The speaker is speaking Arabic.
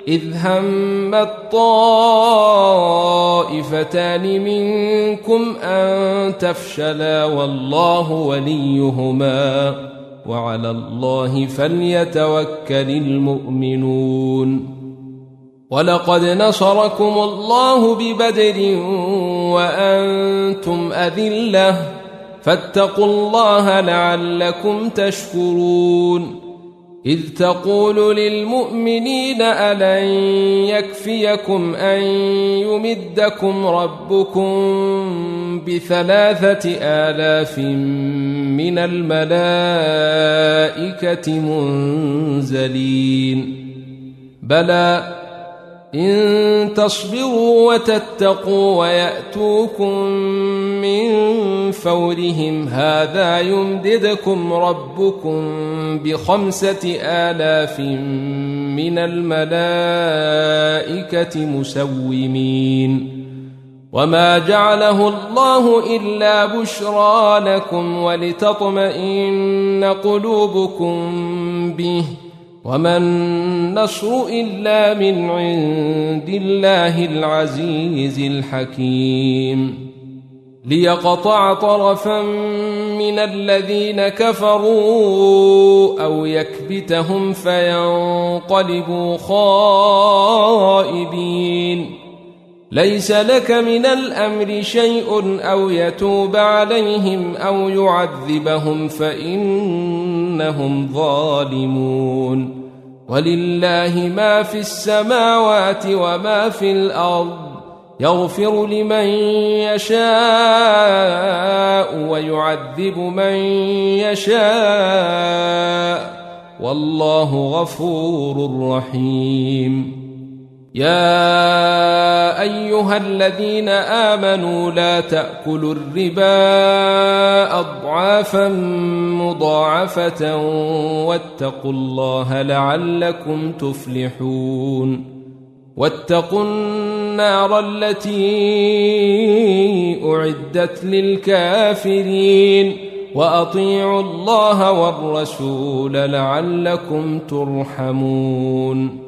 إذ همت طائفتان منكم أن تفشلا والله وليهما وعلى الله فليتوكل المؤمنون. ولقد نصركم الله ببدر وأنتم أذلة فاتقوا الله لعلكم تشكرون. إذ تقول للمؤمنين ألن يكفيكم أن يمدكم ربكم ب3,000 من الملائكة منزلين بلى إن تصبروا وتتقوا ويأتوكم من فورهم هذا يمددكم ربكم ب5,000 من الملائكة مسومين. وما جعله الله إلا بشرى لكم ولتطمئن قلوبكم به وما النصر إلا من عند الله العزيز الحكيم. ليقطع طرفا من الذين كفروا أو يكبتهم فينقلبوا خائبين. ليس لك من الأمر شيء أو يتوب عليهم أو يعذبهم فإنهم ظالمون. ولله ما في السماوات وما في الأرض يغفر لمن يشاء ويعذب من يشاء والله غفور رحيم. يا أيها الذين آمنوا لا تأكلوا الربا أضعافا مضاعفة واتقوا الله لعلكم تفلحون. واتقوا النار التي أعدت للكافرين وأطيعوا الله والرسول لعلكم ترحمون.